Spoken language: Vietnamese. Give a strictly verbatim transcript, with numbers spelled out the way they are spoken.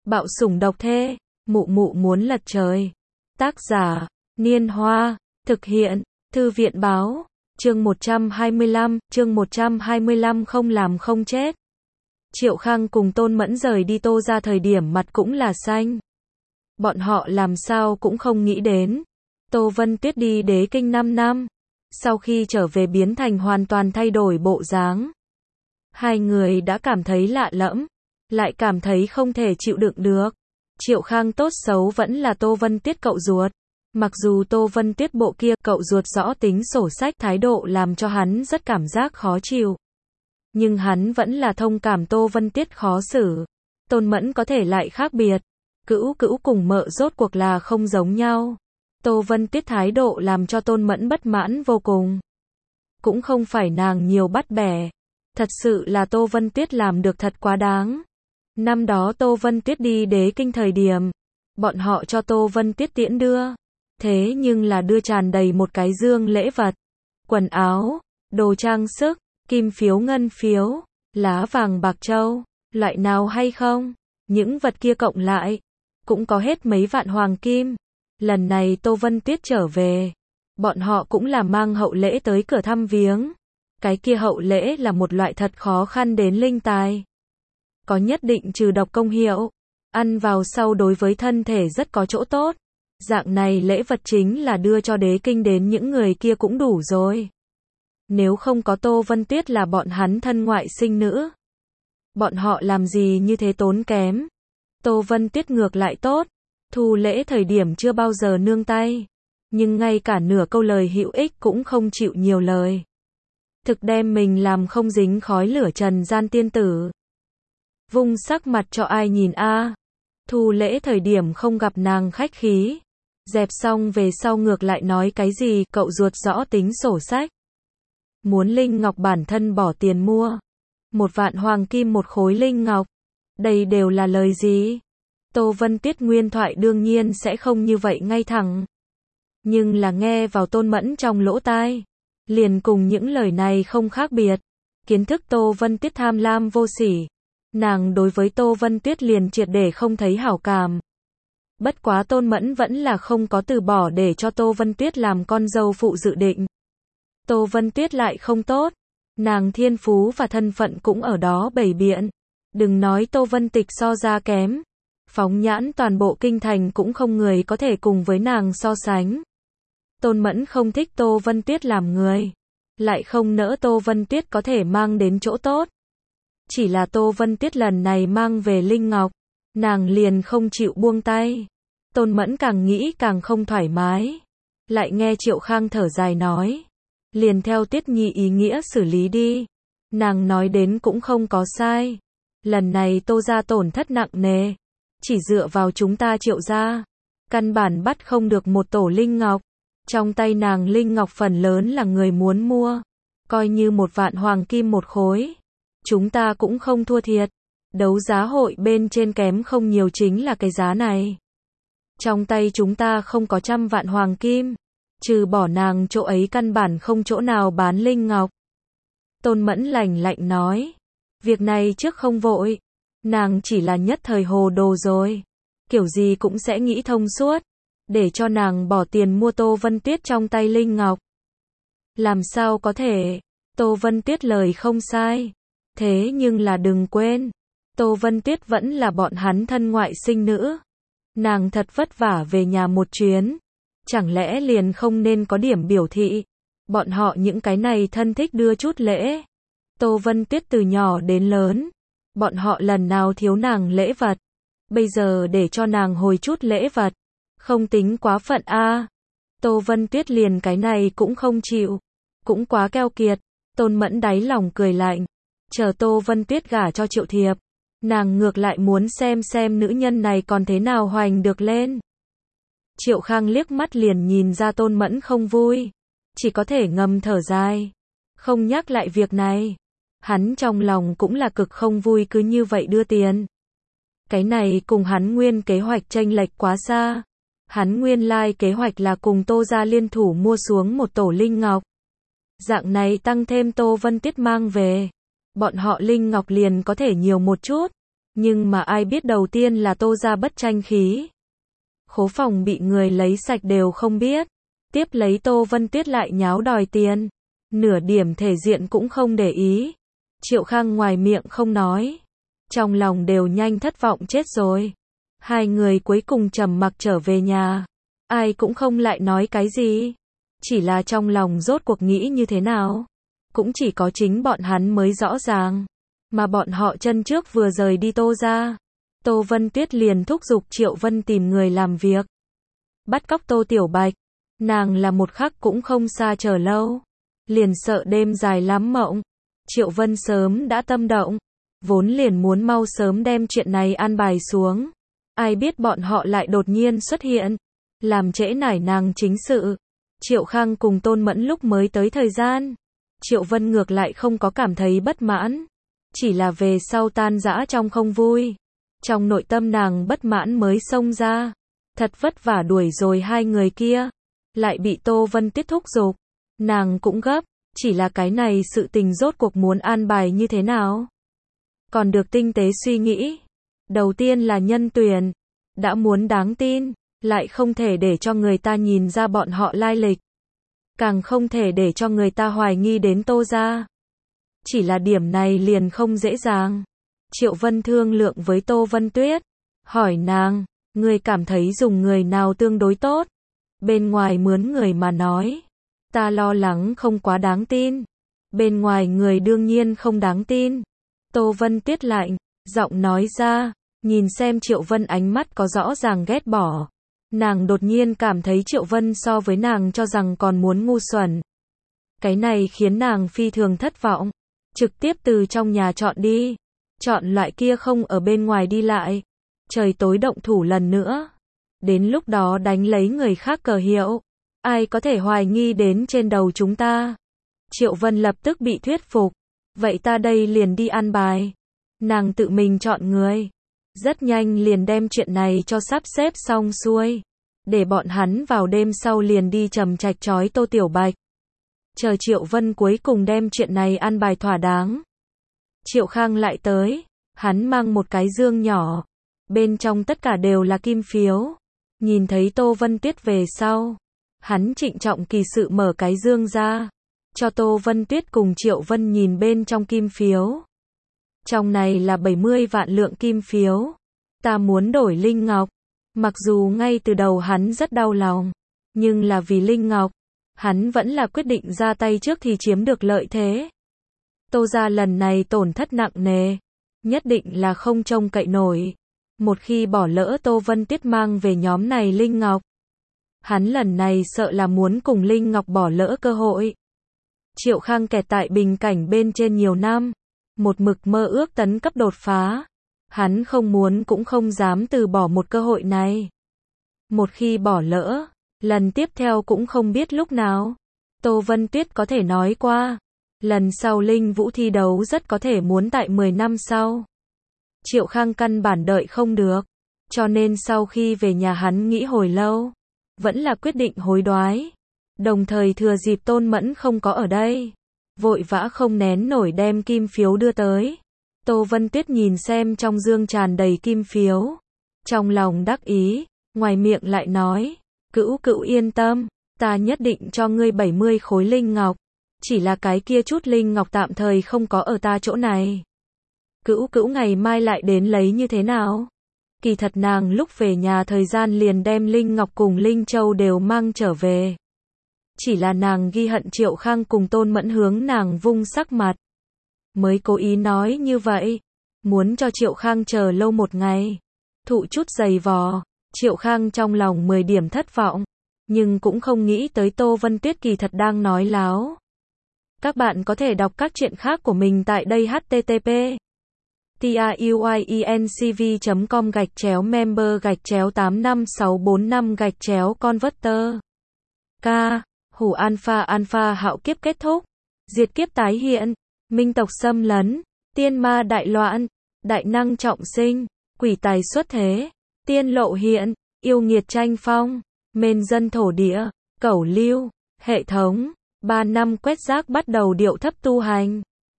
Bạo sủng độc thê, mụ mụ muốn lật trời. Tác giả, Niên Hoa, thực hiện, Thư viện báo, chương một trăm hai mươi lăm, chương một trăm hai mươi lăm không làm không chết. Triệu Khang cùng Tôn Mẫn rời đi Tô ra thời điểm mặt cũng là xanh. Bọn họ làm sao cũng không nghĩ đến. Tô Vân Tuyết đi Đế Kinh năm năm. Sau khi trở về biến thành hoàn toàn thay đổi bộ dáng. Hai người đã cảm thấy lạ lẫm, lại cảm thấy không thể chịu đựng được. Triệu Khang tốt xấu vẫn là Tô Vân Tuyết cậu ruột. Mặc dù Tô Vân Tuyết bộ kia cậu ruột rõ tính sổ sách thái độ làm cho hắn rất cảm giác khó chịu. Nhưng hắn vẫn là thông cảm Tô Vân Tuyết khó xử. Tôn Mẫn có thể lại khác biệt. Cữu cữu cùng mợ rốt cuộc là không giống nhau. Tô Vân Tuyết thái độ làm cho Tôn Mẫn bất mãn vô cùng. Cũng không phải nàng nhiều bắt bẻ. Thật sự là Tô Vân Tuyết làm được thật quá đáng. Năm đó Tô Vân Tuyết đi Đế Kinh thời điểm, bọn họ cho Tô Vân Tuyết tiễn đưa. Thế nhưng là đưa tràn đầy một cái dương lễ vật. Quần áo, đồ trang sức, kim phiếu ngân phiếu, lá vàng bạc châu, loại nào hay không? Những vật kia cộng lại, cũng có hết mấy vạn hoàng kim. Lần này Tô Vân Tuyết trở về, bọn họ cũng là mang hậu lễ tới cửa thăm viếng. Cái kia hậu lễ là một loại thật khó khăn đến linh tài. Có nhất định trừ độc công hiệu, ăn vào sau đối với thân thể rất có chỗ tốt. Dạng này lễ vật chính là đưa cho Đế Kinh đến những người kia cũng đủ rồi. Nếu không có Tô Vân Tuyết là bọn hắn thân ngoại sinh nữ, bọn họ làm gì như thế tốn kém. Tô Vân Tuyết ngược lại tốt, thu lễ thời điểm chưa bao giờ nương tay, nhưng ngay cả nửa câu lời hữu ích cũng không chịu nhiều lời. Thực đem mình làm không dính khói lửa trần gian tiên tử. Vung sắc mặt cho ai nhìn a. À. Thu lễ thời điểm không gặp nàng khách khí. Dẹp xong về sau ngược lại nói cái gì cậu ruột rõ tính sổ sách. Muốn linh ngọc bản thân bỏ tiền mua. Một vạn hoàng kim một khối linh ngọc. Đây đều là lời gì? Tô Vân Tuyết nguyên thoại đương nhiên sẽ không như vậy ngay thẳng. Nhưng là nghe vào Tôn Mẫn trong lỗ tai. Liền cùng những lời này không khác biệt. Kiến thức Tô Vân Tuyết tham lam vô sỉ. Nàng đối với Tô Vân Tuyết liền triệt để không thấy hảo cảm. Bất quá Tôn Mẫn vẫn là không có từ bỏ để cho Tô Vân Tuyết làm con dâu phụ dự định. Tô Vân Tuyết lại không tốt. Nàng thiên phú và thân phận cũng ở đó bày biện. Đừng nói Tô Vân Tịch so ra kém. Phóng nhãn toàn bộ kinh thành cũng không người có thể cùng với nàng so sánh. Tôn Mẫn không thích Tô Vân Tuyết làm người. Lại không nỡ Tô Vân Tuyết có thể mang đến chỗ tốt. Chỉ là Tô Vân Tuyết lần này mang về linh ngọc. Nàng liền không chịu buông tay. Tôn Mẫn càng nghĩ càng không thoải mái. Lại nghe Triệu Khang thở dài nói. Liền theo Tuyết Nhi ý nghĩa xử lý đi. Nàng nói đến cũng không có sai. Lần này Tô gia tổn thất nặng nề. Chỉ dựa vào chúng ta Triệu gia. Căn bản bắt không được một tổ linh ngọc. Trong tay nàng linh ngọc phần lớn là người muốn mua. Coi như một vạn hoàng kim một khối. Chúng ta cũng không thua thiệt. Đấu giá hội bên trên kém không nhiều chính là cái giá này. Trong tay chúng ta không có trăm vạn hoàng kim. Trừ bỏ nàng chỗ ấy căn bản không chỗ nào bán linh ngọc. Tôn Mẫn lạnh lạnh nói. Việc này trước không vội. Nàng chỉ là nhất thời hồ đồ rồi. Kiểu gì cũng sẽ nghĩ thông suốt. Để cho nàng bỏ tiền mua Tô Vân Tuyết trong tay linh ngọc. Làm sao có thể. Tô Vân Tuyết lời không sai. Thế nhưng là đừng quên. Tô Vân Tuyết vẫn là bọn hắn thân ngoại sinh nữ. Nàng thật vất vả về nhà một chuyến. Chẳng lẽ liền không nên có điểm biểu thị. Bọn họ những cái này thân thích đưa chút lễ. Tô Vân Tuyết từ nhỏ đến lớn. Bọn họ lần nào thiếu nàng lễ vật. Bây giờ để cho nàng hồi chút lễ vật. Không tính quá phận a. À. Tô Vân Tuyết liền cái này cũng không chịu. Cũng quá keo kiệt. Tôn Mẫn đáy lòng cười lạnh. Chờ Tô Vân Tuyết gả cho Triệu Thiệp. Nàng ngược lại muốn xem xem nữ nhân này còn thế nào hoành được lên. Triệu Khang liếc mắt liền nhìn ra Tôn Mẫn không vui. Chỉ có thể ngầm thở dài. Không nhắc lại việc này. Hắn trong lòng cũng là cực không vui cứ như vậy đưa tiền. Cái này cùng hắn nguyên kế hoạch chênh lệch quá xa. Hắn nguyên lai kế hoạch là cùng Tô gia liên thủ mua xuống một tổ linh ngọc. Dạng này tăng thêm Tô Vân Tuyết mang về. Bọn họ linh ngọc liền có thể nhiều một chút. Nhưng mà ai biết đầu tiên là Tô gia bất tranh khí. Khố phòng bị người lấy sạch đều không biết. Tiếp lấy Tô Vân Tuyết lại nháo đòi tiền. Nửa điểm thể diện cũng không để ý. Triệu Khang ngoài miệng không nói. Trong lòng đều nhanh thất vọng chết rồi. Hai người cuối cùng trầm mặc trở về nhà. Ai cũng không lại nói cái gì. Chỉ là trong lòng rốt cuộc nghĩ như thế nào. Cũng chỉ có chính bọn hắn mới rõ ràng. Mà bọn họ chân trước vừa rời đi Tô gia. Tô Vân Tuyết liền thúc giục Triệu Vân tìm người làm việc. Bắt cóc Tô Tiểu Bạch. Nàng là một khắc cũng không xa chờ lâu. Liền sợ đêm dài lắm mộng. Triệu Vân sớm đã tâm động. Vốn liền muốn mau sớm đem chuyện này an bài xuống. Ai biết bọn họ lại đột nhiên xuất hiện. Làm trễ nải nàng chính sự. Triệu Khang cùng Tôn Mẫn lúc mới tới thời gian. Triệu Vân ngược lại không có cảm thấy bất mãn. Chỉ là về sau tan rã trong không vui. Trong nội tâm nàng bất mãn mới xông ra. Thật vất vả đuổi rồi hai người kia. Lại bị Tô Vân Tuyết thúc giục. Nàng cũng gấp. Chỉ là cái này sự tình rốt cuộc muốn an bài như thế nào. Còn được tinh tế suy nghĩ. Đầu tiên là nhân tuyển. Đã muốn đáng tin. Lại không thể để cho người ta nhìn ra bọn họ lai lịch. Càng không thể để cho người ta hoài nghi đến Tô gia. Chỉ là điểm này liền không dễ dàng. Triệu Vân thương lượng với Tô Vân Tuyết. Hỏi nàng, người cảm thấy dùng người nào tương đối tốt? Bên ngoài mướn người mà nói. Ta lo lắng không quá đáng tin. Bên ngoài người đương nhiên không đáng tin. Tô Vân Tuyết lạnh, giọng nói ra, nhìn xem Triệu Vân ánh mắt có rõ ràng ghét bỏ. Nàng đột nhiên cảm thấy Triệu Vân so với nàng cho rằng còn muốn ngu xuẩn. Cái này khiến nàng phi thường thất vọng. Trực tiếp từ trong nhà chọn đi. Chọn loại kia không ở bên ngoài đi lại. Trời tối động thủ lần nữa. Đến lúc đó đánh lấy người khác cờ hiệu. Ai có thể hoài nghi đến trên đầu chúng ta. Triệu Vân lập tức bị thuyết phục. Vậy ta đây liền đi ăn bài. Nàng tự mình chọn người. Rất nhanh liền đem chuyện này cho sắp xếp xong xuôi. Để bọn hắn vào đêm sau liền đi trầm trạch trói Tô Tiểu Bạch. Chờ Triệu Vân cuối cùng đem chuyện này ăn bài thỏa đáng. Triệu Khang lại tới. Hắn mang một cái dương nhỏ. Bên trong tất cả đều là kim phiếu. Nhìn thấy Tô Vân Tuyết về sau. Hắn trịnh trọng kỳ sự mở cái dương ra. Cho Tô Vân Tuyết cùng Triệu Vân nhìn bên trong kim phiếu. Trong này là bảy mươi vạn lượng kim phiếu. Ta muốn đổi Linh Ngọc. Mặc dù ngay từ đầu hắn rất đau lòng. Nhưng là vì Linh Ngọc. Hắn vẫn là quyết định ra tay trước thì chiếm được lợi thế. Tô gia lần này tổn thất nặng nề. Nhất định là không trông cậy nổi. Một khi bỏ lỡ Tô Vân Tuyết mang về nhóm này Linh Ngọc. Hắn lần này sợ là muốn cùng Linh Ngọc bỏ lỡ cơ hội. Triệu Khang kẹt tại bình cảnh bên trên nhiều năm. Một mực mơ ước tấn cấp đột phá. Hắn không muốn cũng không dám từ bỏ một cơ hội này. Một khi bỏ lỡ, lần tiếp theo cũng không biết lúc nào. Tô Vân Tuyết có thể nói qua. Lần sau Linh Vũ thi đấu rất có thể muốn tại mười năm sau. Triệu Khang căn bản đợi không được. Cho nên sau khi về nhà hắn nghĩ hồi lâu. Vẫn là quyết định hối đoái. Đồng thời thừa dịp Tôn Mẫn không có ở đây. Vội vã không nén nổi đem kim phiếu đưa tới. Tô Vân Tuyết nhìn xem trong dương tràn đầy kim phiếu. Trong lòng đắc ý. Ngoài miệng lại nói. Cữu cữu yên tâm. Ta nhất định cho ngươi bảy mươi khối linh ngọc. Chỉ là cái kia chút linh ngọc tạm thời không có ở ta chỗ này. Cữu cữu ngày mai lại đến lấy như thế nào? Kỳ thật nàng lúc về nhà thời gian liền đem Linh Ngọc cùng Linh Châu đều mang trở về. Chỉ là nàng ghi hận Triệu Khang cùng Tôn Mẫn hướng nàng vung sắc mặt. Mới cố ý nói như vậy. Muốn cho Triệu Khang chờ lâu một ngày. Thụ chút giày vò. Triệu Khang trong lòng mười điểm thất vọng. Nhưng cũng không nghĩ tới Tô Vân Tuyết kỳ thật đang nói láo. Các bạn có thể đọc các chuyện khác của mình tại đây h t t p truyencv chấm com gạch chéo member gạch chéo tám năm sáu bốn năm gạch chéo converter. K. Hủ alpha alpha hạo kiếp kết thúc. Diệt kiếp tái hiện. Minh tộc xâm lấn. Tiên ma đại loạn. Đại năng trọng sinh. Quỷ tài xuất thế. Tiên lộ hiện. Yêu nghiệt tranh phong. Mên dân thổ địa. Cẩu lưu. Hệ thống. Ba năm quét rác bắt đầu điệu thấp tu hành.